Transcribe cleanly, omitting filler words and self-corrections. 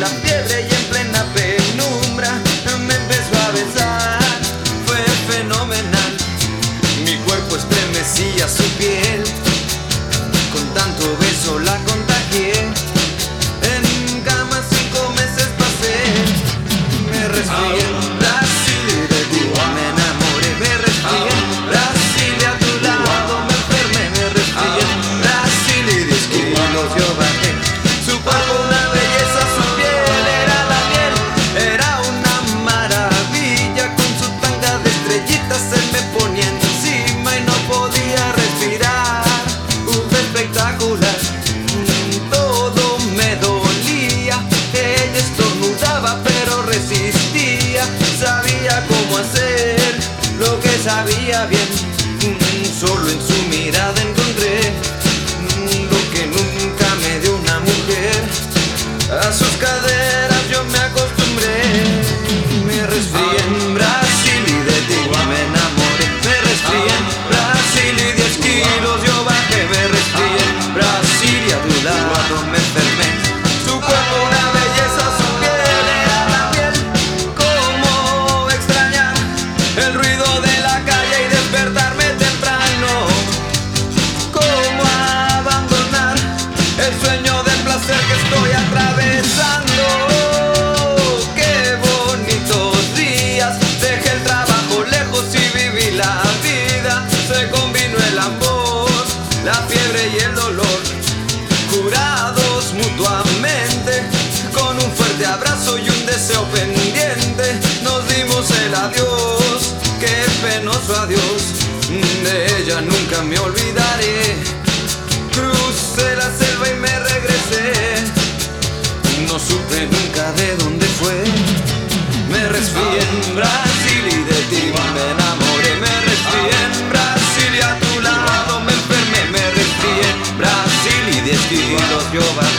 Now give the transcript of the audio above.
la fiebre y en plena penumbra me empezó a besar. Fue fenomenal, mi cuerpo estremecía su piel. Con tanto beso la contagié. En cama 5 meses pasé. Me resfrié en Brasil y de ti me enamoré. Me resfrié en Brasil y a tu lado me enfermé. Me resfrié en Brasil y 10 kilos yo bajé. Su cuerpo una belleza, su piel era la miel. Era una maravilla, con su tanga de estrellitas se me ponía encima y no podía respirar. Espectacular, todo me dolía. Ella estornudaba pero resistía. Sabía cómo hacer lo que sabía bien. Solo en su mirada encontré lo que nunca me dio una mujer. A sus caderas yo me acostumbré. Me resfrié en Brasil y de ti me enamoré. Me resfrié en Brasil y 10 kilos yo bajé. Me resfrié en Brasil y a tu lado me enfermé. Su cuerpo una belleza, su piel era la piel. Cómo extrañar el ruido de la calle y despertarme temprano. Cómo abandonar el sueño del placer que estoy atravesando. Qué bonitos días, dejé el trabajo lejos y viví la vida. Se combinó el amor, la fiebre y el dolor, curados mutuamente, con un fuerte abrazo y un deseo pendiente. Nos dimos el adiós, qué penoso adiós. De ella nunca me olvidaré. Crucé la selva y me regresé. No supe nunca de dónde fue. Me resfrié en Brasil y de ti me enamoré. Me resfrié en Brasil y a tu lado me enfermé. Me resfrié en Brasil y 10 kilos yo bajé.